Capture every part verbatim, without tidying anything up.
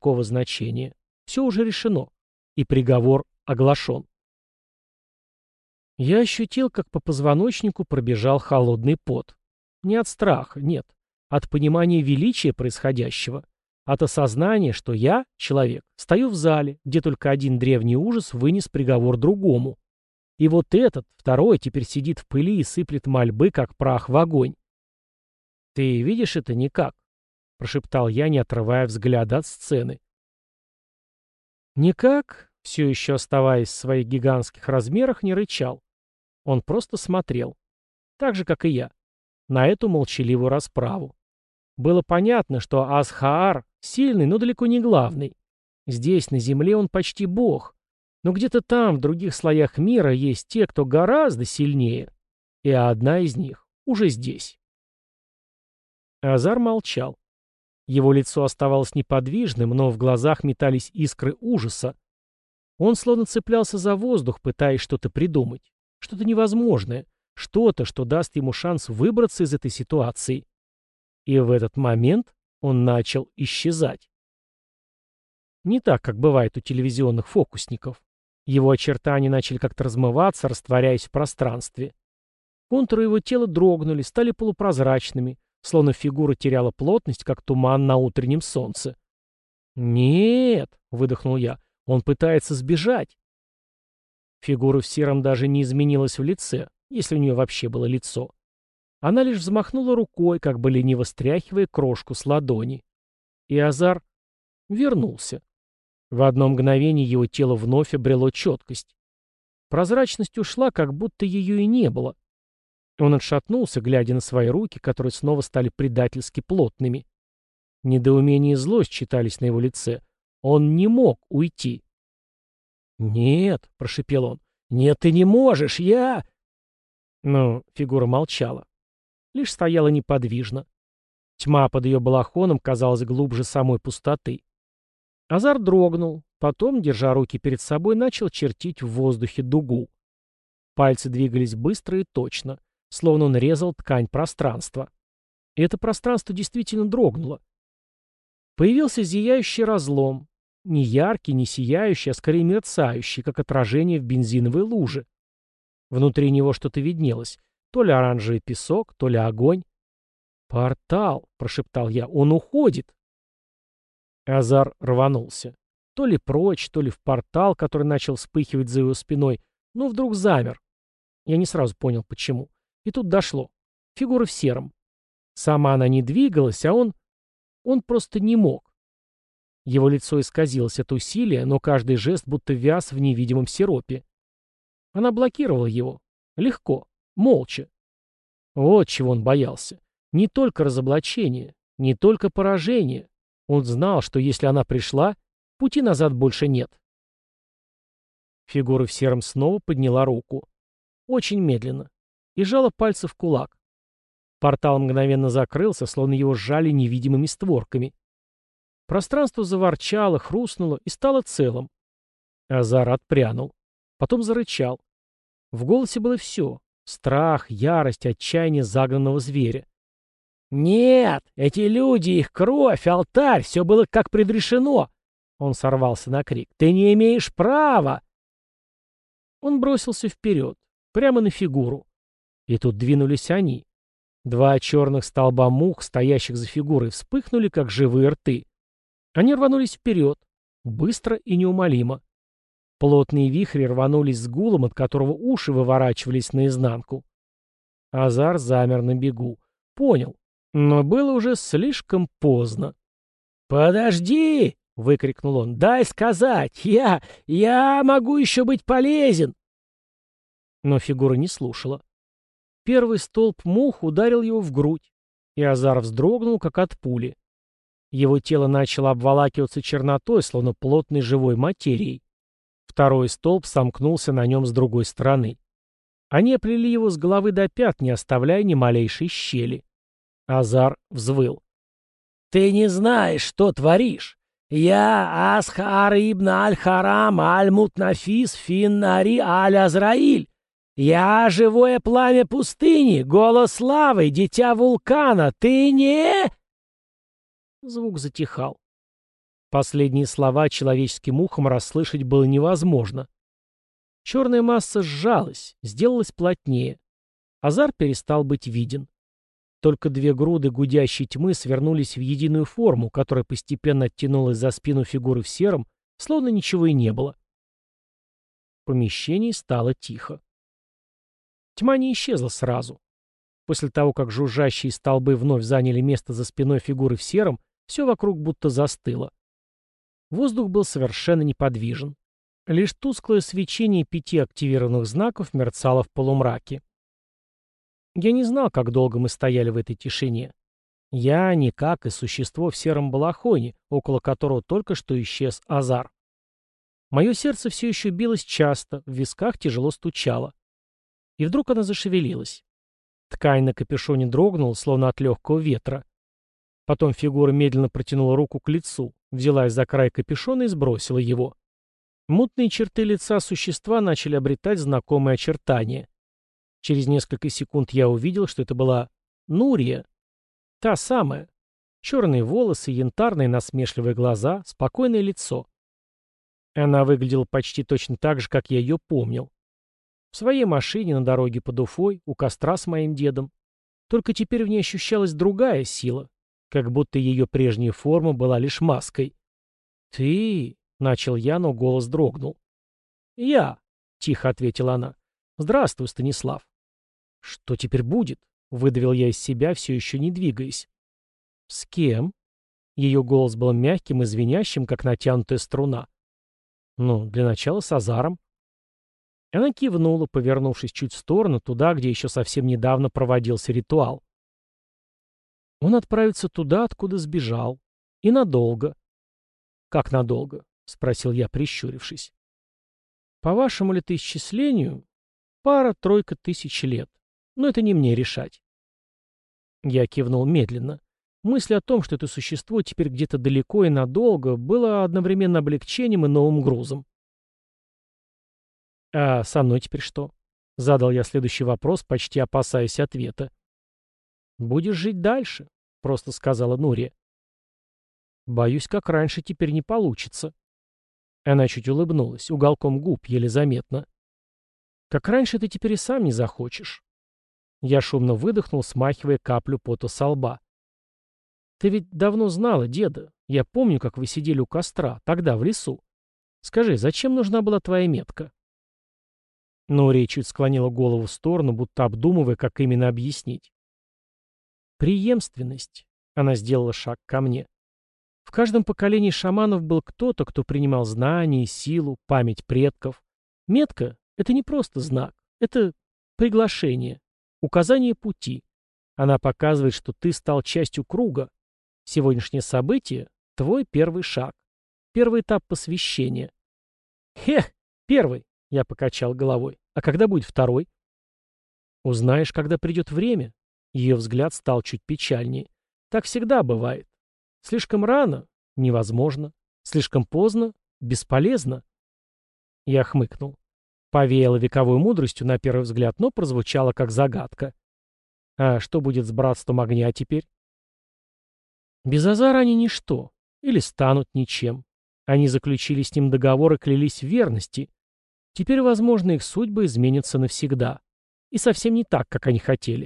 никакого значения. Все уже решено. И приговор оглашен. Я ощутил, как по позвоночнику пробежал холодный пот. Не от страха, нет. От понимания величия происходящего. От осознания, что я, человек, стою в зале, где только один древний ужас вынес приговор другому. И вот этот, второй, теперь сидит в пыли и сыплет мольбы, как прах в огонь. «Ты видишь это никак?» — прошептал я, не отрывая взгляда от сцены. Никак, все еще оставаясь в своих гигантских размерах, не рычал. Он просто смотрел. Так же, как и я. На эту молчаливую расправу. Было понятно, что Асхаар сильный, но далеко не главный. Здесь, на земле, он почти бог. Но где-то там, в других слоях мира, есть те, кто гораздо сильнее. И одна из них уже здесь. Азар молчал. Его лицо оставалось неподвижным, но в глазах метались искры ужаса. Он словно цеплялся за воздух, пытаясь что-то придумать. Что-то невозможное. Что-то, что даст ему шанс выбраться из этой ситуации. И в этот момент он начал исчезать. Не так, как бывает у телевизионных фокусников. Его очертания начали как-то размываться, растворяясь в пространстве. Контуры его тела дрогнули, стали полупрозрачными, словно фигура теряла плотность, как туман на утреннем солнце. «Нет», — выдохнул я, — «он пытается сбежать». Фигура в сером даже не изменилась в лице, если у нее вообще было лицо. Она лишь взмахнула рукой, как бы лениво стряхивая крошку с ладони. И Азар вернулся. В одно мгновение его тело вновь обрело четкость. Прозрачность ушла, как будто ее и не было. Он отшатнулся, глядя на свои руки, которые снова стали предательски плотными. Недоумение и злость читались на его лице. Он не мог уйти. «Нет», — прошепел он, — «нет, ты не можешь, я...» Но фигура молчала. Лишь стояла неподвижно. Тьма под ее балахоном казалась глубже самой пустоты. Азар дрогнул, потом, держа руки перед собой, начал чертить в воздухе дугу. Пальцы двигались быстро и точно, словно он резал ткань пространства. И это пространство действительно дрогнуло. Появился зияющий разлом, не яркий, не сияющий, а скорее мерцающий, как отражение в бензиновой луже. Внутри него что-то виднелось, то ли оранжевый песок, то ли огонь. «Портал!» — прошептал я. «Он уходит!» Азар рванулся. То ли прочь, то ли в портал, который начал вспыхивать за его спиной, но вдруг замер. Я не сразу понял, почему. И тут дошло. Фигура в сером. Сама она не двигалась, а он... Он просто не мог. Его лицо исказилось от усилия, но каждый жест будто вяз в невидимом сиропе. Она блокировала его. Легко. Молча. Вот чего он боялся. Не только разоблачение, не только поражение. Он знал, что если она пришла, пути назад больше нет. Фигура в сером снова подняла руку. Очень медленно. И сжала пальцы в кулак. Портал мгновенно закрылся, словно его сжали невидимыми створками. Пространство заворчало, хрустнуло и стало целым. Азар отпрянул. Потом зарычал. В голосе было все. Страх, ярость, отчаяние загнанного зверя. «Нет! Эти люди, их кровь, алтарь, все было как предрешено!» Он сорвался на крик. «Ты не имеешь права!» Он бросился вперед, прямо на фигуру. И тут двинулись они. Два черных столба мух, стоящих за фигурой, вспыхнули, как живые рты. Они рванулись вперед, быстро и неумолимо. Плотные вихри рванулись с гулом, от которого уши выворачивались наизнанку. Азар замер на бегу. Понял, но было уже слишком поздно. «Подожди!» — выкрикнул он. «Дай сказать! Я... я могу еще быть полезен!» Но фигура не слушала. Первый столб мух ударил его в грудь, и Азар вздрогнул, как от пули. Его тело начало обволакиваться чернотой, словно плотной живой материей. Второй столб сомкнулся на нем с другой стороны. Они оплели его с головы до пят, не оставляя ни малейшей щели. Азар взвыл. «Ты не знаешь, что творишь! Я Асхар ибн аль-Харам аль-Мутнафис фин-Нари аль-Азраиль! Я живое пламя пустыни, голос славы, дитя вулкана! Ты не...» Звук затихал. Последние слова человеческим ухом расслышать было невозможно. Черная масса сжалась, сделалась плотнее. Азар перестал быть виден. Только две груды гудящей тьмы свернулись в единую форму, которая постепенно оттянулась за спину фигуры в сером, словно ничего и не было. В помещении стало тихо. Тьма не исчезла сразу. После того, как жужжащие столбы вновь заняли место за спиной фигуры в сером, все вокруг будто застыло. Воздух был совершенно неподвижен. Лишь тусклое свечение пяти активированных знаков мерцало в полумраке. Я не знал, как долго мы стояли в этой тишине. Я, никак, и существо в сером балахоне, около которого только что исчез Азар. Мое сердце все еще билось часто, в висках тяжело стучало. И вдруг она зашевелилась. Ткань на капюшоне дрогнула, словно от легкого ветра. Потом фигура медленно протянула руку к лицу, взялась за край капюшона и сбросила его. Мутные черты лица существа начали обретать знакомые очертания. Через несколько секунд я увидел, что это была Нурия. Та самая. Черные волосы, янтарные насмешливые глаза, спокойное лицо. Она выглядела почти точно так же, как я ее помнил. В своей машине на дороге под Уфой, у костра с моим дедом. Только теперь в ней ощущалась другая сила, как будто ее прежняя форма была лишь маской. «Ты...» — начал я, но голос дрогнул. «Я...» — тихо ответила она. «Здравствуй, Станислав». «Что теперь будет?» — выдавил я из себя, все еще не двигаясь. «С кем?» Ее голос был мягким и звенящим, как натянутая струна. «Ну, для начала с Азаром». Она кивнула, повернувшись чуть в сторону, туда, где еще совсем недавно проводился ритуал. Он отправится туда, откуда сбежал. И надолго. «Как надолго?» — спросил я, прищурившись. «По вашему летоисчислению, пара-тройка тысяч лет. Но это не мне решать». Я кивнул медленно. Мысль о том, что это существо теперь где-то далеко и надолго, было одновременно облегчением и новым грузом. «А со мной теперь что?» — задал я следующий вопрос, почти опасаясь ответа. «Будешь жить дальше», — просто сказала Нурия. «Боюсь, как раньше теперь не получится». Она чуть улыбнулась, уголком губ, еле заметно. «Как раньше ты теперь и сам не захочешь». Я шумно выдохнул, смахивая каплю пота со лба. «Ты ведь давно знала деда. Я помню, как вы сидели у костра, тогда, в лесу. Скажи, зачем нужна была твоя метка?» Нурия чуть склонила голову в сторону, будто обдумывая, как именно объяснить. «Преемственность». Она сделала шаг ко мне. В каждом поколении шаманов был кто-то, кто принимал знания, силу, память предков. Метка — это не просто знак, это приглашение, указание пути. Она показывает, что ты стал частью круга. Сегодняшнее событие — твой первый шаг, первый этап посвящения. «Хех, первый!» — я покачал головой. «А когда будет второй?» «Узнаешь, когда придет время». Ее взгляд стал чуть печальнее. «Так всегда бывает. Слишком рано — невозможно. Слишком поздно — бесполезно». Я хмыкнул. Повеяло вековой мудростью на первый взгляд, но прозвучало как загадка. «А что будет с братством огня теперь?» «Без Азара они ничто. Или станут ничем. Они заключили с ним договор и клялись в верности. Теперь, возможно, их судьбы изменятся навсегда. И совсем не так, как они хотели».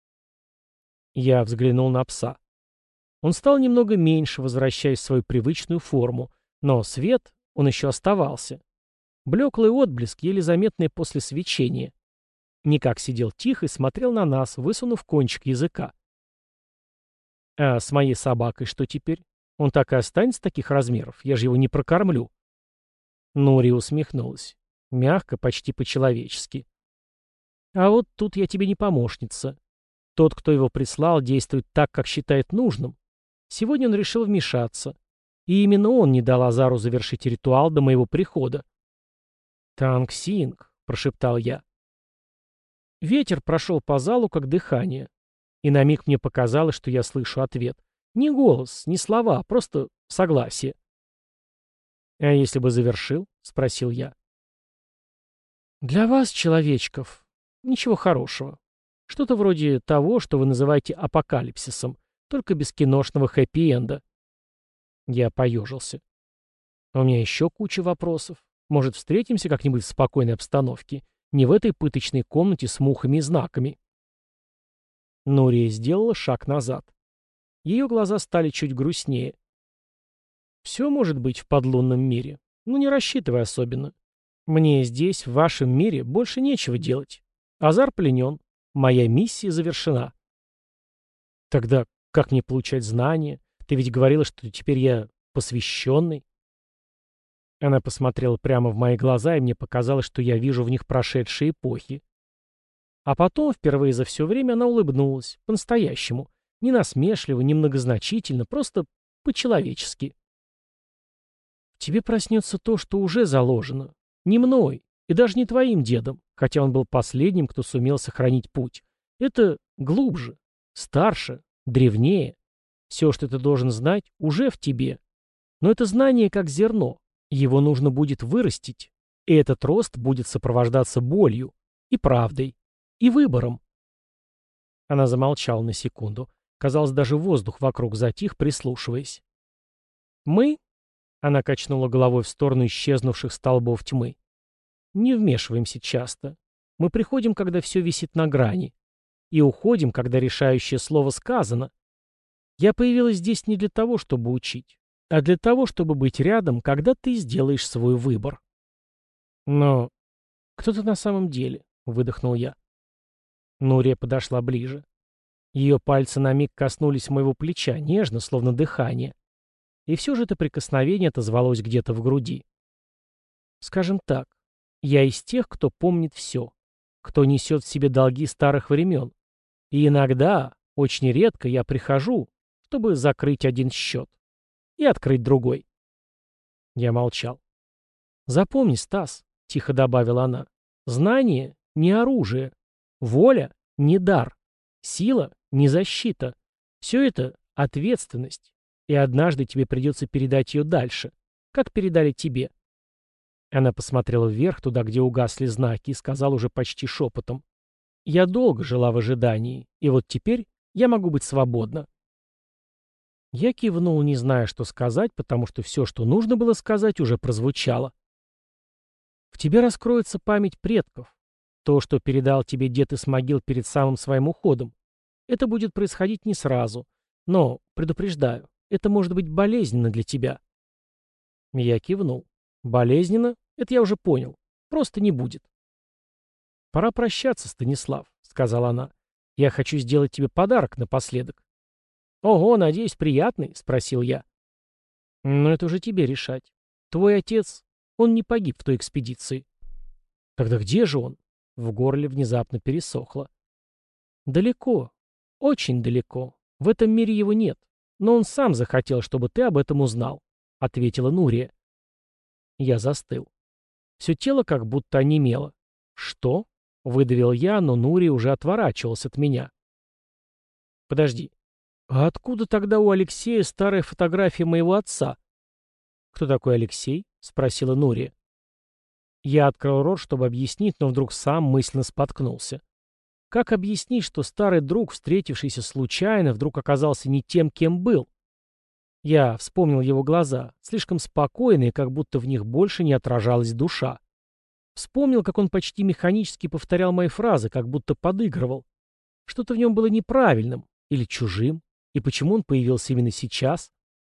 Я взглянул на пса. Он стал немного меньше, возвращаясь в свою привычную форму, но свет, он еще оставался. Блеклый отблеск, еле заметный после свечения. Никак сидел тихо и смотрел на нас, высунув кончик языка. «А с моей собакой что теперь? Он так и останется таких размеров? Я же его не прокормлю». Нурия усмехнулась. Мягко, почти по-человечески. «А вот тут я тебе не помощница. Тот, кто его прислал, действует так, как считает нужным. Сегодня он решил вмешаться. И именно он не дал Азару завершить ритуал до моего прихода». «Танг Синг», — прошептал я. Ветер прошел по залу, как дыхание. И на миг мне показалось, что я слышу ответ. Не голос, не слова, просто согласие. «А если бы завершил?» — спросил я. «Для вас, человечков, ничего хорошего. Что-то вроде того, что вы называете апокалипсисом, только без киношного хэппи-энда». Я поежился. У меня еще куча вопросов. Может, встретимся как-нибудь в спокойной обстановке? Не в этой пыточной комнате с мухами и знаками. Нурия сделала шаг назад. Ее глаза стали чуть грустнее. Все может быть в подлунном мире. Ну, не рассчитывай особенно. Мне здесь, в вашем мире, больше нечего делать. Азар пленен. Моя миссия завершена. Тогда как мне получать знания? Ты ведь говорила, что теперь я посвященный. Она посмотрела прямо в мои глаза, и мне показалось, что я вижу в них прошедшие эпохи. А потом, впервые за все время, она улыбнулась, по-настоящему. Не насмешливо, не многозначительно, просто по-человечески. В тебе проснется то, что уже заложено. Не мной, и даже не твоим дедом, хотя он был последним, кто сумел сохранить путь. Это глубже, старше, древнее. Все, что ты должен знать, уже в тебе. Но это знание как зерно. Его нужно будет вырастить. И этот рост будет сопровождаться болью, и правдой, и выбором. Она замолчала на секунду. Казалось, даже воздух вокруг затих, прислушиваясь. Мы, она качнула головой в сторону исчезнувших столбов тьмы, не вмешиваемся часто. Мы приходим, когда все висит на грани. И уходим, когда решающее слово сказано. Я появилась здесь не для того, чтобы учить, а для того, чтобы быть рядом, когда ты сделаешь свой выбор. Но кто ты на самом деле? Выдохнул я. Нурия подошла ближе. Ее пальцы на миг коснулись моего плеча, нежно, словно дыхание. И все же это прикосновение отозвалось где-то в груди. Скажем так, я из тех, кто помнит все, кто несет в себе долги старых времен. И иногда, очень редко, я прихожу, чтобы закрыть один счет и открыть другой. Я молчал. «Запомни, Стас», — тихо добавила она, — «знание — не оружие, воля — не дар, сила — не защита. Все это — ответственность, и однажды тебе придется передать ее дальше, как передали тебе». Она посмотрела вверх, туда, где угасли знаки, и сказала уже почти шепотом: «Я долго жила в ожидании, и вот теперь я могу быть свободна». Я кивнул, не зная, что сказать, потому что все, что нужно было сказать, уже прозвучало. В тебе раскроется память предков. То, что передал тебе дед из могил перед самым своим уходом. Это будет происходить не сразу. Но, предупреждаю, это может быть болезненно для тебя. Я кивнул. Болезненно? Это я уже понял. Просто не будет. «Пора прощаться, Станислав», — сказала она. «Я хочу сделать тебе подарок напоследок». «Ого, надеюсь, приятный?» — спросил я. «Но это уже тебе решать. Твой отец, он не погиб в той экспедиции». «Тогда где же он?» В горле внезапно пересохло. «Далеко. Очень далеко. В этом мире его нет. Но он сам захотел, чтобы ты об этом узнал», — ответила Нурия. Я застыл. Все тело как будто онемело. «Что?» — выдавил я, но Нурия уже отворачивалась от меня. «Подожди. А откуда тогда у Алексея старая фотография моего отца?» «Кто такой Алексей?» — спросила Нурия. Я открыл рот, чтобы объяснить, но вдруг сам мысленно споткнулся. Как объяснить, что старый друг, встретившийся случайно, вдруг оказался не тем, кем был? Я вспомнил его глаза, слишком спокойные, как будто в них больше не отражалась душа. Вспомнил, как он почти механически повторял мои фразы, как будто подыгрывал. Что-то в нем было неправильным или чужим, и почему он появился именно сейчас?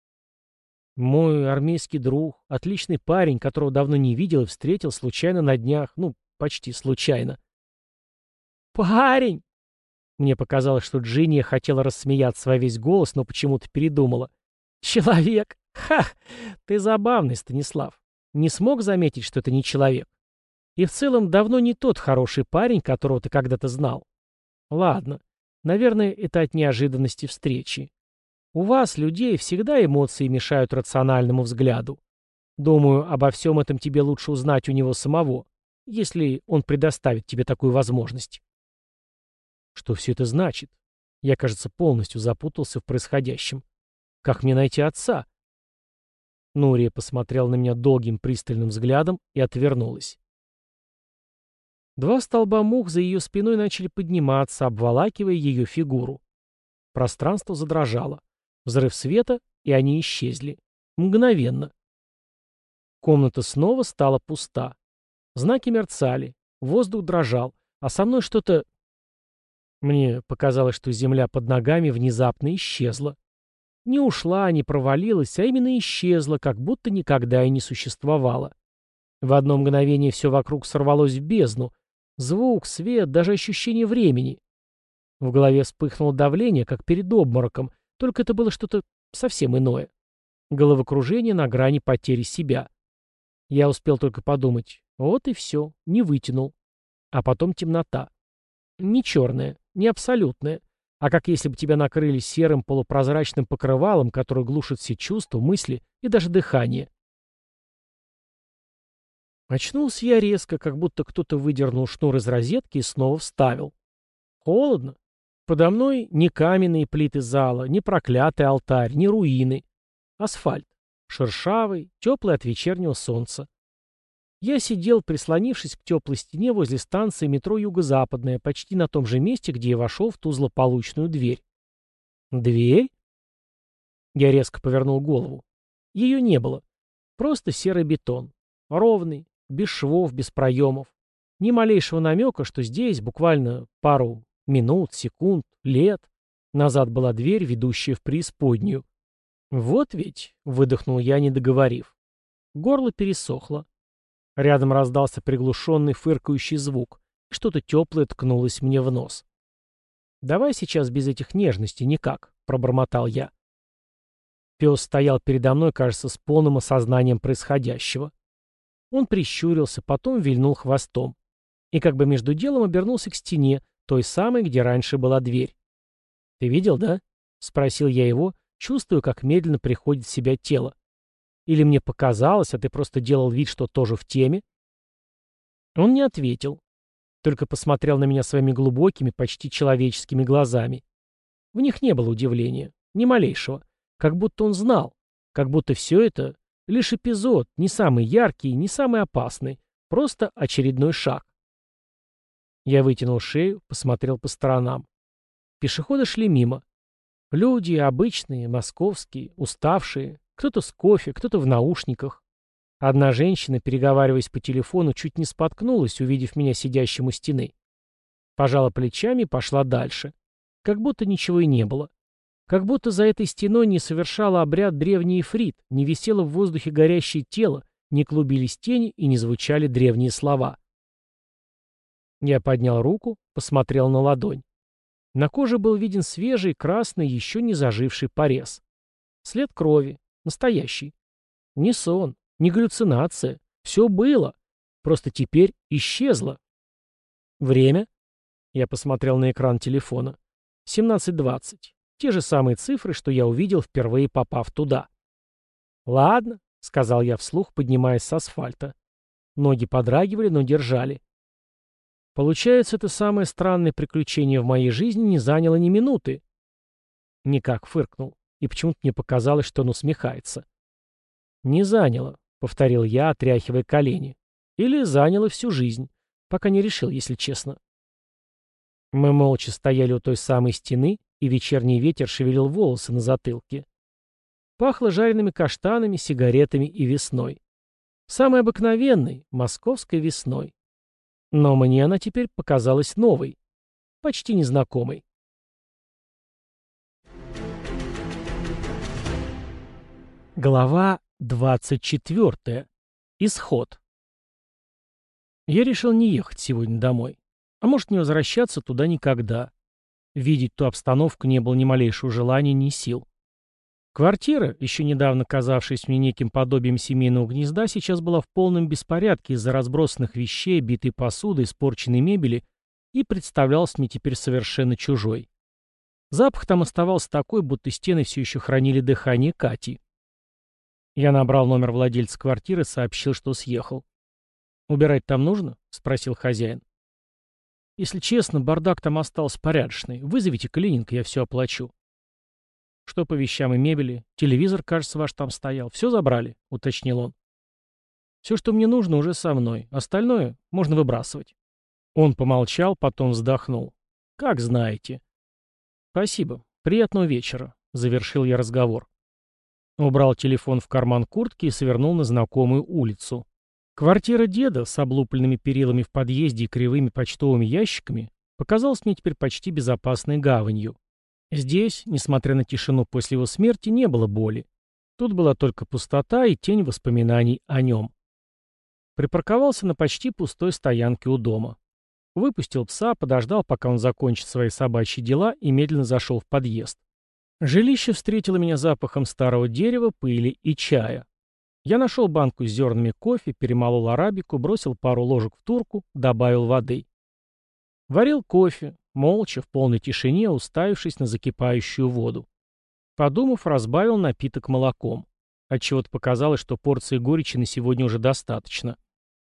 Мой армейский друг, отличный парень, которого давно не видел и встретил случайно на днях, ну, почти случайно. «Парень!» Мне показалось, что Джинния хотела рассмеяться во весь голос, но почему-то передумала. «Человек! Ха! Ты забавный, Станислав. Не смог заметить, что это не человек? И в целом давно не тот хороший парень, которого ты когда-то знал. Ладно, наверное, это от неожиданности встречи. У вас, людей, всегда эмоции мешают рациональному взгляду. Думаю, обо всем этом тебе лучше узнать у него самого, если он предоставит тебе такую возможность». Что все это значит? Я, кажется, полностью запутался в происходящем. Как мне найти отца? Нурия посмотрела на меня долгим пристальным взглядом и отвернулась. Два столба мух за ее спиной начали подниматься, обволакивая ее фигуру. Пространство задрожало. Взрыв света, и они исчезли. Мгновенно. Комната снова стала пуста. Знаки мерцали, воздух дрожал, а со мной что-то... Мне показалось, что земля под ногами внезапно исчезла. Не ушла, не провалилась, а именно исчезла, как будто никогда и не существовала. В одно мгновение все вокруг сорвалось в бездну. Звук, свет, даже ощущение времени. В голове вспыхнуло давление, как перед обмороком, только это было что-то совсем иное. Головокружение на грани потери себя. Я успел только подумать, вот и все, не вытянул. А потом темнота. Не черная, не абсолютная, а как если бы тебя накрыли серым полупрозрачным покрывалом, которое глушит все чувства, мысли и даже дыхание. Очнулся я резко, как будто кто-то выдернул шнур из розетки и снова вставил. Холодно. Подо мной ни каменные плиты зала, ни проклятый алтарь, ни руины. Асфальт. Шершавый, теплый от вечернего солнца. Я сидел, прислонившись к теплой стене возле станции метро Юго-Западная, почти на том же месте, где я вошел в ту злополучную дверь. Дверь? Я резко повернул голову. Ее не было. Просто серый бетон. Ровный, без швов, без проемов. Ни малейшего намека, что здесь буквально пару минут, секунд, лет назад была дверь, ведущая в преисподнюю. Вот ведь, выдохнул я, не договорив. Горло пересохло. Рядом раздался приглушенный фыркающий звук. Что-то теплое ткнулось мне в нос. «Давай сейчас без этих нежностей никак», — пробормотал я. Пес стоял передо мной, кажется, с полным осознанием происходящего. Он прищурился, потом вильнул хвостом. И как бы между делом обернулся к стене, той самой, где раньше была дверь. «Ты видел, да?» — спросил я его, чувствуя, как медленно приходит в себя тело. «Или мне показалось, а ты просто делал вид, что тоже в теме?» Он не ответил, только посмотрел на меня своими глубокими, почти человеческими глазами. В них не было удивления, ни малейшего, как будто он знал, как будто все это лишь эпизод, не самый яркий, не самый опасный, просто очередной шаг. Я вытянул шею, посмотрел по сторонам. Пешеходы шли мимо. Люди обычные, московские, уставшие, кто-то с кофе, кто-то в наушниках. Одна женщина, переговариваясь по телефону, чуть не споткнулась, увидев меня сидящим у стены. Пожала плечами и пошла дальше. Как будто ничего и не было. Как будто за этой стеной не совершала обряд древний ифрит, не висело в воздухе горящее тело, не клубились тени и не звучали древние слова. Я поднял руку, посмотрел на ладонь. На коже был виден свежий, красный, еще не заживший порез. След крови. Настоящий. Не сон, не галлюцинация. Все было. Просто теперь исчезло. Время? Я посмотрел на экран телефона. семнадцать двадцать. Те же самые цифры, что я увидел, впервые попав туда. «Ладно», — сказал я вслух, поднимаясь с асфальта. Ноги подрагивали, но держали. Получается, это самое странное приключение в моей жизни не заняло ни минуты. Никак фыркнул, и почему-то мне показалось, что он усмехается. «Не заняло», — повторил я, отряхивая колени. «Или заняло всю жизнь. Пока не решил, если честно». Мы молча стояли у той самой стены, и вечерний ветер шевелил волосы на затылке. Пахло жареными каштанами, сигаретами и весной. Самой обыкновенной, московской весной. Но мне она теперь показалась новой, почти незнакомой. Глава двадцать четвертая. Исход. Я решил не ехать сегодня домой. А может, не возвращаться туда никогда. Видеть ту обстановку не было ни малейшего желания, ни сил. Квартира, еще недавно казавшаяся мне неким подобием семейного гнезда, сейчас была в полном беспорядке из-за разбросанных вещей, битой посуды, испорченной мебели и представлялась мне теперь совершенно чужой. Запах там оставался такой, будто стены все еще хранили дыхание Кати. Я набрал номер владельца квартиры, сообщил, что съехал. «Убирать там нужно?» — спросил хозяин. «Если честно, бардак там остался порядочный. Вызовите клининг, я все оплачу». «Что по вещам и мебели? Телевизор, кажется, ваш там стоял. Все забрали?» — уточнил он. «Все, что мне нужно, уже со мной. Остальное можно выбрасывать». Он помолчал, потом вздохнул. «Как знаете». «Спасибо. Приятного вечера», — завершил я разговор. Убрал телефон в карман куртки и свернул на знакомую улицу. Квартира деда с облупленными перилами в подъезде и кривыми почтовыми ящиками показалась мне теперь почти безопасной гаванью. Здесь, несмотря на тишину после его смерти, не было боли. Тут была только пустота и тень воспоминаний о нем. Припарковался на почти пустой стоянке у дома. Выпустил пса, подождал, пока он закончит свои собачьи дела, и медленно зашел в подъезд. Жилище встретило меня запахом старого дерева, пыли и чая. Я нашел банку с зернами кофе, перемолол арабику, бросил пару ложек в турку, добавил воды. Варил кофе, молча, в полной тишине, уставившись на закипающую воду. Подумав, разбавил напиток молоком. Отчего-то показалось, что порции горечи на сегодня уже достаточно.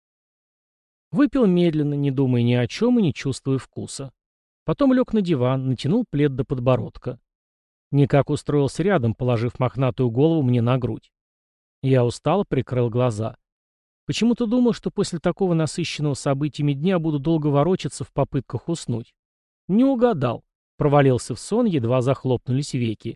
Выпил медленно, не думая ни о чем и не чувствуя вкуса. Потом лег на диван, натянул плед до подбородка. Никак устроился рядом, положив мохнатую голову мне на грудь. Я устало прикрыл глаза. Почему-то думал, что после такого насыщенного событиями дня буду долго ворочаться в попытках уснуть. Не угадал. Провалился в сон, едва захлопнулись веки.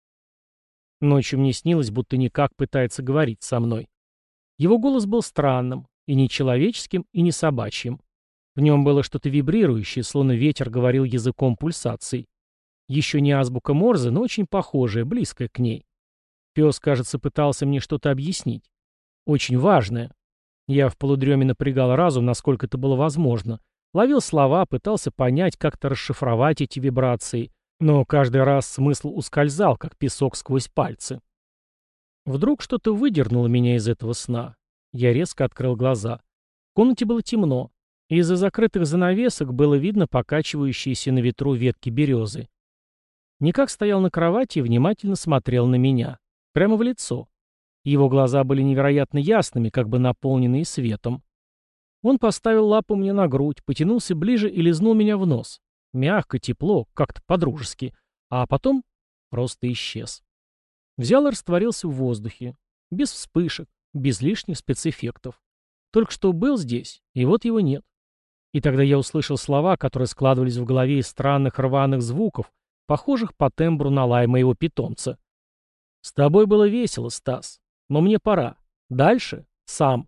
Ночью мне снилось, будто никак пытается говорить со мной. Его голос был странным, и не человеческим, и не собачьим. В нем было что-то вибрирующее, словно ветер говорил языком пульсаций. Еще не азбука Морзе, но очень похожая, близкая к ней. Пес, кажется, пытался мне что-то объяснить. Очень важное. Я в полудреме напрягал разум, насколько это было возможно. Ловил слова, пытался понять, как-то расшифровать эти вибрации, но каждый раз смысл ускользал, как песок сквозь пальцы. Вдруг что-то выдернуло меня из этого сна. Я резко открыл глаза. В комнате было темно. Из-за закрытых занавесок было видно покачивающиеся на ветру ветки березы. Никак стоял на кровати и внимательно смотрел на меня. Прямо в лицо. Его глаза были невероятно ясными, как бы наполненные светом. Он поставил лапу мне на грудь, потянулся ближе и лизнул меня в нос. Мягко, тепло, как-то по-дружески. А потом просто исчез. Взял и растворился в воздухе. Без вспышек, без лишних спецэффектов. Только что был здесь, и вот его нет. И тогда я услышал слова, которые складывались в голове из странных рваных звуков, похожих по тембру на лай моего питомца. «С тобой было весело, Стас, но мне пора. Дальше сам».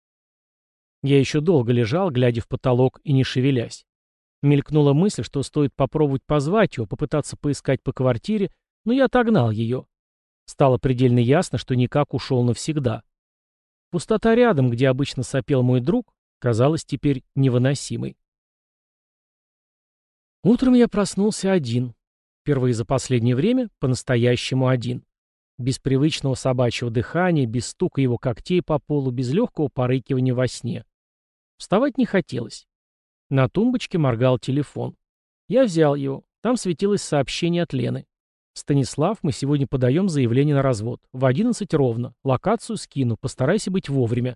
Я еще долго лежал, глядя в потолок и не шевелясь. Мелькнула мысль, что стоит попробовать позвать его, попытаться поискать по квартире, но я отогнал ее. Стало предельно ясно, что никак ушел навсегда. Пустота рядом, где обычно сопел мой друг, казалась теперь невыносимой. Утром я проснулся один. Впервые за последнее время по-настоящему один. Без привычного собачьего дыхания, без стука его когтей по полу, без легкого порыкивания во сне. Вставать не хотелось. На тумбочке моргал телефон. Я взял его. Там светилось сообщение от Лены. «Станислав, мы сегодня подаем заявление на развод. В одиннадцать ровно. Локацию скину. Постарайся быть вовремя».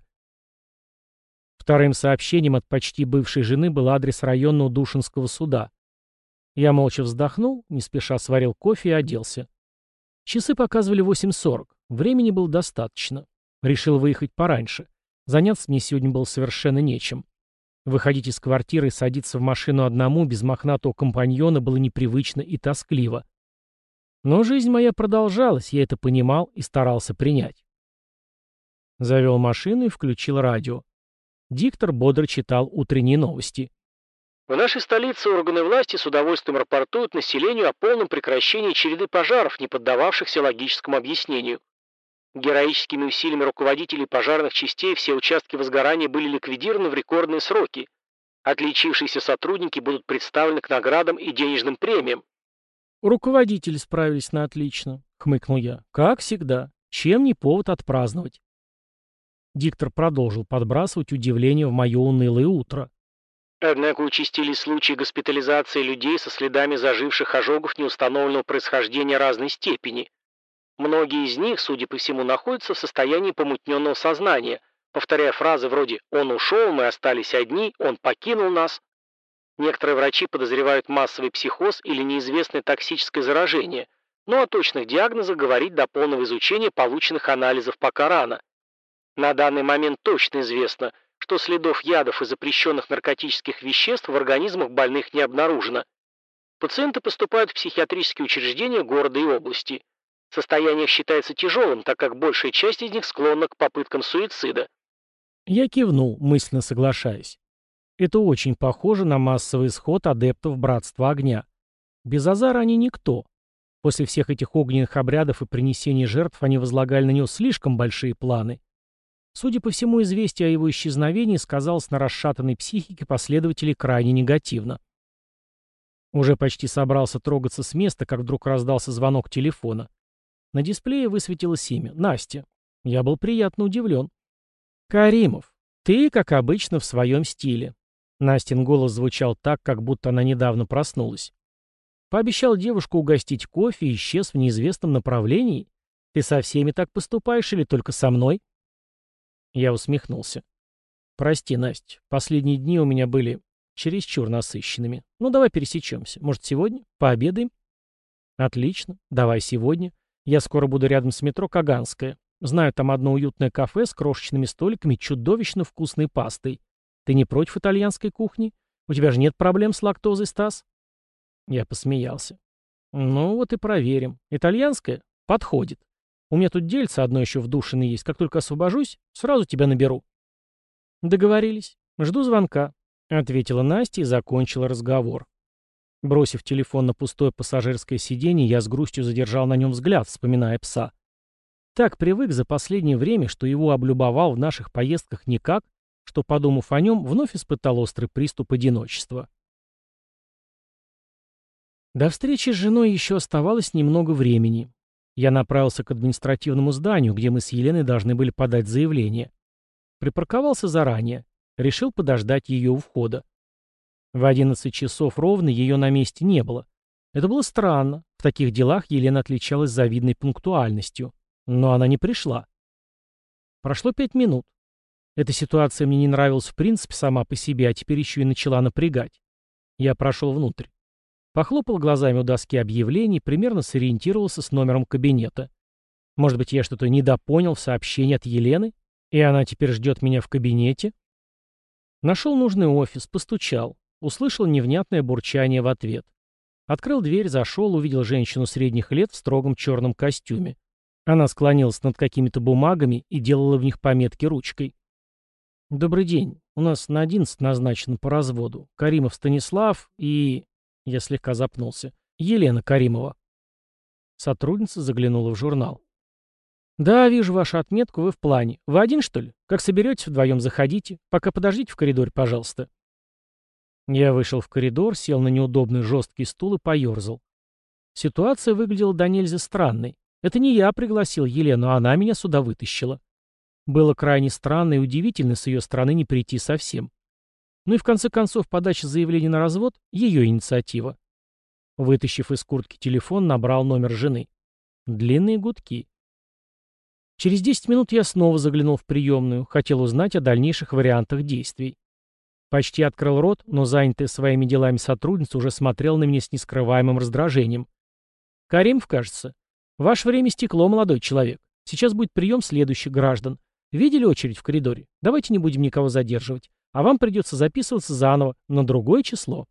Вторым сообщением от почти бывшей жены был адрес районного Душинского суда. Я молча вздохнул, не спеша сварил кофе и оделся. Часы показывали восемь сорок. Времени было достаточно. Решил выехать пораньше. Заняться мне сегодня было совершенно нечем. Выходить из квартиры и садиться в машину одному, без мохнатого компаньона, было непривычно и тоскливо. Но жизнь моя продолжалась, я это понимал и старался принять. Завел машину и включил радио. Диктор бодро читал утренние новости. В нашей столице органы власти с удовольствием рапортуют населению о полном прекращении череды пожаров, не поддававшихся логическому объяснению. Героическими усилиями руководителей пожарных частей все участки возгорания были ликвидированы в рекордные сроки. Отличившиеся сотрудники будут представлены к наградам и денежным премиям. «Руководители справились на отлично», — хмыкнул я. «Как всегда. Чем не повод отпраздновать?» Диктор продолжил подбрасывать удивление в мое унылое утро. Однако участились случаи госпитализации людей со следами заживших ожогов неустановленного происхождения разной степени. Многие из них, судя по всему, находятся в состоянии помутненного сознания, повторяя фразы вроде «он ушел, мы остались одни», «он покинул нас». Некоторые врачи подозревают массовый психоз или неизвестное токсическое заражение, но о точных диагнозах говорить до полного изучения полученных анализов пока рано. На данный момент точно известно, что следов ядов и запрещенных наркотических веществ в организмах больных не обнаружено. Пациенты поступают в психиатрические учреждения города и области. Состояние их считается тяжелым, так как большая часть из них склонна к попыткам суицида. Я кивнул, мысленно соглашаясь. Это очень похоже на массовый исход адептов Братства Огня. Без Азара они никто. После всех этих огненных обрядов и принесения жертв они возлагали на него слишком большие планы. Судя по всему, известие о его исчезновении сказалось на расшатанной психике последователей крайне негативно. Уже почти собрался трогаться с места, как вдруг раздался звонок телефона. На дисплее высветилось имя — Настя. Я был приятно удивлен. «Каримов, ты, как обычно, в своем стиле». Настин голос звучал так, как будто она недавно проснулась. «Пообещал девушку угостить кофе и исчез в неизвестном направлении? Ты со всеми так поступаешь или только со мной?» Я усмехнулся. «Прости, Настя, последние дни у меня были чересчур насыщенными. Ну, давай пересечемся. Может, сегодня? Пообедаем?» «Отлично. Давай сегодня. Я скоро буду рядом с метро Каганская. Знаю там одно уютное кафе с крошечными столиками и чудовищно вкусной пастой. Ты не против итальянской кухни? У тебя же нет проблем с лактозой, Стас?» Я посмеялся. «Ну вот и проверим. Итальянская? Подходит. У меня тут дельце одно еще вдушино есть. Как только освобожусь, сразу тебя наберу». «Договорились. Жду звонка», — ответила Настя и закончила разговор. Бросив телефон на пустое пассажирское сиденье, я с грустью задержал на нем взгляд, вспоминая пса. Так привык за последнее время, что его облюбовал в наших поездках никак, что, подумав о нем, вновь испытал острый приступ одиночества. До встречи с женой еще оставалось немного времени. Я направился к административному зданию, где мы с Еленой должны были подать заявление. Припарковался заранее. Решил подождать ее у входа. В одиннадцать часов ровно ее на месте не было. Это было странно. В таких делах Елена отличалась завидной пунктуальностью. Но она не пришла. Прошло пять минут. Эта ситуация мне не нравилась в принципе сама по себе, а теперь еще и начала напрягать. Я прошел внутрь. Похлопал глазами у доски объявлений, примерно сориентировался с номером кабинета. Может быть, я что-то недопонял в сообщении от Елены, и она теперь ждет меня в кабинете? Нашел нужный офис, постучал. Услышал невнятное бурчание в ответ. Открыл дверь, зашел, увидел женщину средних лет в строгом черном костюме. Она склонилась над какими-то бумагами и делала в них пометки ручкой. «Добрый день. У нас на одиннадцать назначено по разводу. Каримов Станислав и...» Я слегка запнулся. «Елена Каримова». Сотрудница заглянула в журнал. «Да, вижу вашу отметку, вы в плане. Вы один, что ли? Как соберетесь, вдвоем заходите. Пока подождите в коридоре, пожалуйста». Я вышел в коридор, сел на неудобный жесткий стул и поерзал. Ситуация выглядела до нельзя странной. Это не я пригласил Елену, а она меня сюда вытащила. Было крайне странно и удивительно с ее стороны не прийти совсем. Ну и в конце концов подача заявления на развод — ее инициатива. Вытащив из куртки телефон, набрал номер жены. Длинные гудки. Через десять минут я снова заглянул в приемную, хотел узнать о дальнейших вариантах действий. Почти открыл рот, но занятая своими делами сотрудница уже смотрела на меня с нескрываемым раздражением. «Каримов, кажется. Ваше время стекло, молодой человек. Сейчас будет прием следующих граждан. Видели очередь в коридоре? Давайте не будем никого задерживать. А вам придется записываться заново на другое число».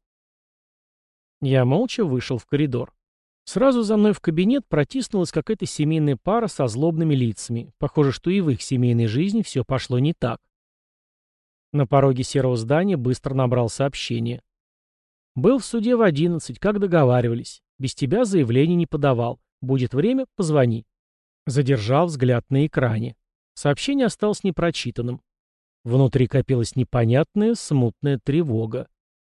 Я молча вышел в коридор. Сразу за мной в кабинет протиснулась какая-то семейная пара со злобными лицами. Похоже, что и в их семейной жизни все пошло не так. На пороге серого здания быстро набрал сообщение. «Был в суде в одиннадцать, как договаривались. Без тебя заявление не подавал. Будет время, позвони». Задержал взгляд на экране. Сообщение осталось непрочитанным. Внутри копилась непонятная, смутная тревога.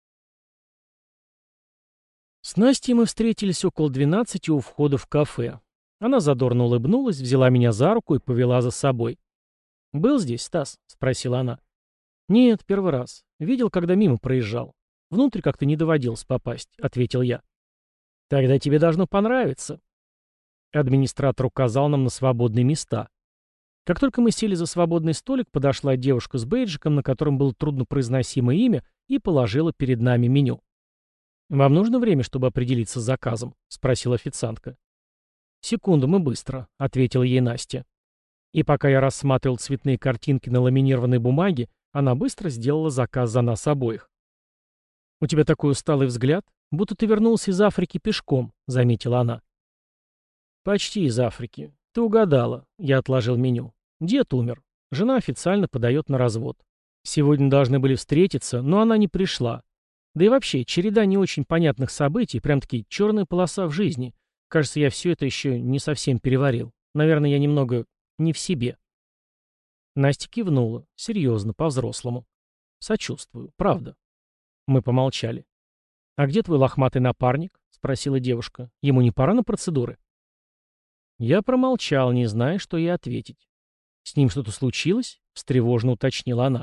С Настей мы встретились около двенадцати у входа в кафе. Она задорно улыбнулась, взяла меня за руку и повела за собой. «Был здесь, Стас?» — спросила она. «Нет, первый раз. Видел, когда мимо проезжал. Внутрь как-то не доводилось попасть», — ответил я. «Тогда тебе должно понравиться». Администратор указал нам на свободные места. Как только мы сели за свободный столик, подошла девушка с бейджиком, на котором было труднопроизносимое имя, и положила перед нами меню. «Вам нужно время, чтобы определиться с заказом?» — спросила официантка. «Секунду, мы быстро», — ответила ей Настя. И пока я рассматривал цветные картинки на ламинированной бумаге, она быстро сделала заказ за нас обоих. «У тебя такой усталый взгляд, будто ты вернулся из Африки пешком», — заметила она. Почти из Африки. Ты угадала. Я отложил меню. Дед умер. Жена официально подает на развод. Сегодня должны были встретиться, но она не пришла. Да и вообще, череда не очень понятных событий, прям-таки черная полоса в жизни. Кажется, я все это еще не совсем переварил. Наверное, я немного не в себе. Настя кивнула. Серьезно, по-взрослому. Сочувствую, правда. Мы помолчали. «А где твой лохматый напарник?» — спросила девушка. «Ему не пора на процедуры?» Я промолчал, не зная, что ей ответить. «С ним что-то случилось?» — встревоженно уточнила она.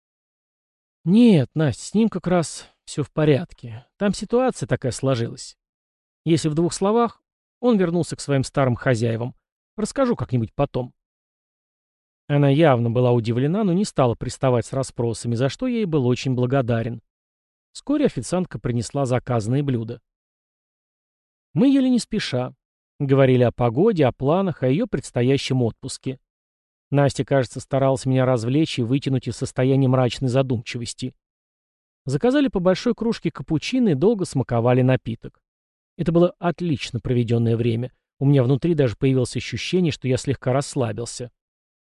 «Нет, Настя, с ним как раз все в порядке. Там ситуация такая сложилась. Если в двух словах, он вернулся к своим старым хозяевам. Расскажу как-нибудь потом». Она явно была удивлена, но не стала приставать с расспросами, за что я ей был очень благодарен. Вскоре официантка принесла заказанные блюда. Мы ели не спеша. Говорили о погоде, о планах, о ее предстоящем отпуске. Настя, кажется, старалась меня развлечь и вытянуть из состояния мрачной задумчивости. Заказали по большой кружке капучино и долго смаковали напиток. Это было отлично проведенное время. У меня внутри даже появилось ощущение, что я слегка расслабился.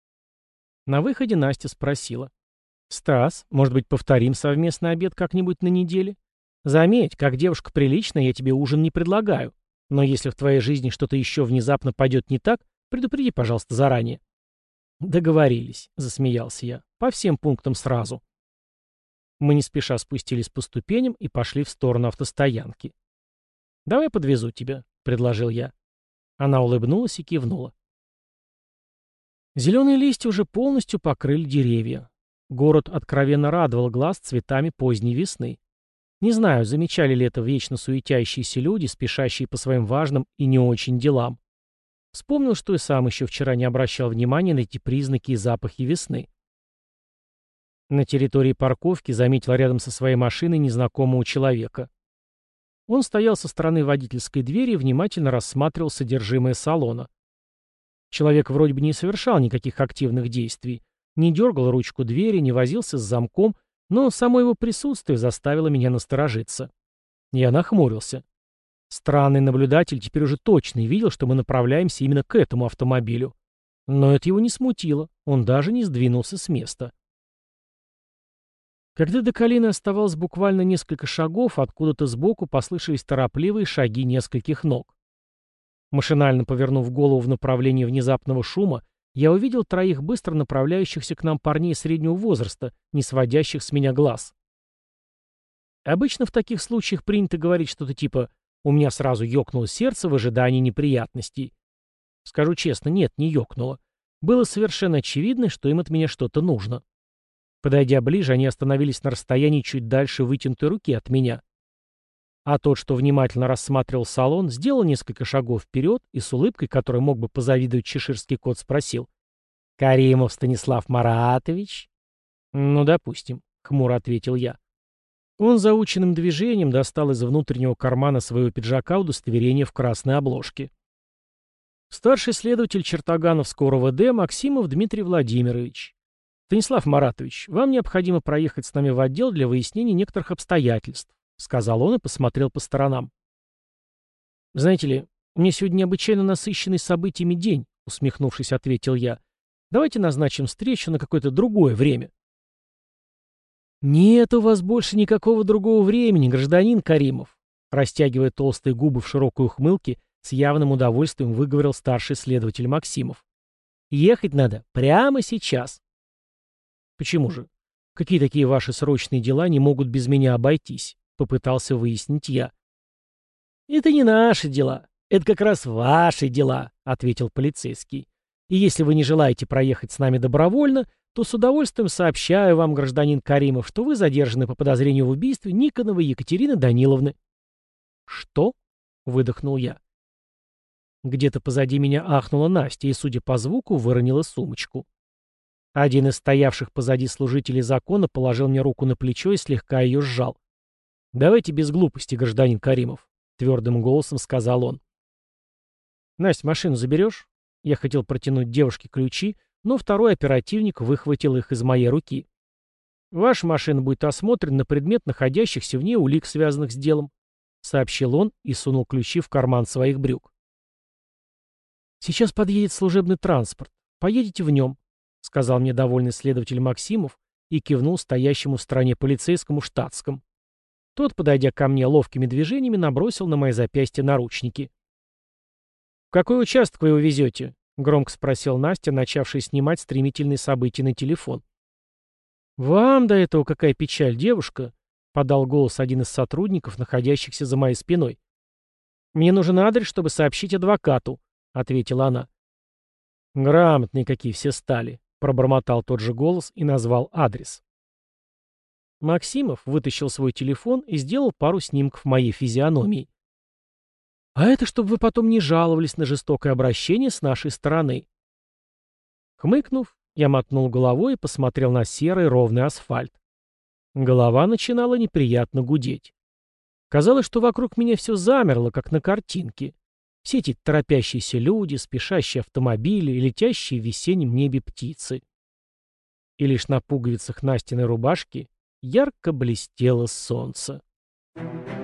На выходе Настя спросила. «Стас, может быть, повторим совместный обед как-нибудь на неделе? Заметь, как девушка приличная, я тебе ужин не предлагаю. Но если в твоей жизни что-то еще внезапно пойдет не так, предупреди, пожалуйста, заранее». «Договорились», — засмеялся я. «По всем пунктам сразу». Мы не спеша спустились по ступеням и пошли в сторону автостоянки. «Давай подвезу тебя», — предложил я. Она улыбнулась и кивнула. Зеленые листья уже полностью покрыли деревья. Город откровенно радовал глаз цветами поздней весны. Не знаю, замечали ли это вечно суетящиеся люди, спешащие по своим важным и не очень делам. Вспомнил, что и сам еще вчера не обращал внимания на эти признаки и запахи весны. На территории парковки заметил рядом со своей машиной незнакомого человека. Он стоял со стороны водительской двери и внимательно рассматривал содержимое салона. Человек вроде бы не совершал никаких активных действий, не дергал ручку двери, не возился с замком, но само его присутствие заставило меня насторожиться. Я нахмурился. Странный наблюдатель теперь уже точно видел, что мы направляемся именно к этому автомобилю. Но это его не смутило, он даже не сдвинулся с места. Когда до Калины оставалось буквально несколько шагов, откуда-то сбоку послышались торопливые шаги нескольких ног. Машинально повернув голову в направлении внезапного шума, я увидел троих быстро направляющихся к нам парней среднего возраста, не сводящих с меня глаз. Обычно в таких случаях принято говорить что-то типа «у меня сразу ёкнуло сердце в ожидании неприятностей». Скажу честно, нет, не ёкнуло. Было совершенно очевидно, что им от меня что-то нужно. Подойдя ближе, они остановились на расстоянии чуть дальше вытянутой руки от меня. А тот, что внимательно рассматривал салон, сделал несколько шагов вперед и с улыбкой, которой мог бы позавидовать чеширский кот, спросил: «Каримов Станислав Маратович?» «Ну, допустим», — хмуро ответил я. Он заученным движением достал из внутреннего кармана своего пиджака удостоверение в красной обложке. «Старший следователь Чертогановского РОВД Максимов Дмитрий Владимирович. Станислав Маратович, вам необходимо проехать с нами в отдел для выяснения некоторых обстоятельств», — сказал он и посмотрел по сторонам. «Знаете ли, у меня сегодня необычайно насыщенный событиями день», — усмехнувшись, ответил я. «Давайте назначим встречу на какое-то другое время». «Нет у вас больше никакого другого времени, гражданин Каримов», — растягивая толстые губы в широкой ухмылке, с явным удовольствием выговорил старший следователь Максимов. «Ехать надо прямо сейчас». «Почему же? Какие такие ваши срочные дела не могут без меня обойтись?» — попытался выяснить я. «Это не наши дела. Это как раз ваши дела», — ответил полицейский. «И если вы не желаете проехать с нами добровольно, то с удовольствием сообщаю вам, гражданин Каримов, что вы задержаны по подозрению в убийстве Никоновой Екатерины Даниловны». «Что?» — выдохнул я. Где-то позади меня ахнула Настя и, судя по звуку, выронила сумочку. Один из стоявших позади служителей закона положил мне руку на плечо и слегка ее сжал. «Давайте без глупости, гражданин Каримов», — твердым голосом сказал он. «Настя, машину заберешь?» Я хотел протянуть девушке ключи, но второй оперативник выхватил их из моей руки. «Ваша машина будет осмотрена на предмет находящихся в ней улик, связанных с делом», — сообщил он и сунул ключи в карман своих брюк. «Сейчас подъедет служебный транспорт. Поедете в нем», — сказал мне довольный следователь Максимов и кивнул стоящему в стороне полицейскому штатскому. Тот, подойдя ко мне ловкими движениями, набросил на мои запястья наручники. «В какой участок вы его везете?» — громко спросил Настя, начавшая снимать стремительные события на телефон. «Вам до этого какая печаль, девушка?» — подал голос один из сотрудников, находящихся за моей спиной. «Мне нужен адрес, чтобы сообщить адвокату», — ответила она. «Грамотные какие все стали», — пробормотал тот же голос и назвал адрес. Максимов вытащил свой телефон и сделал пару снимков моей физиономии. «А это чтобы вы потом не жаловались на жестокое обращение с нашей стороны». Хмыкнув, я мотнул головой и посмотрел на серый ровный асфальт. Голова начинала неприятно гудеть. Казалось, что вокруг меня все замерло, как на картинке. Все эти торопящиеся люди, спешащие автомобили и летящие в весеннем небе птицы. И лишь на пуговицах Настиной рубашки ярко блестело солнце.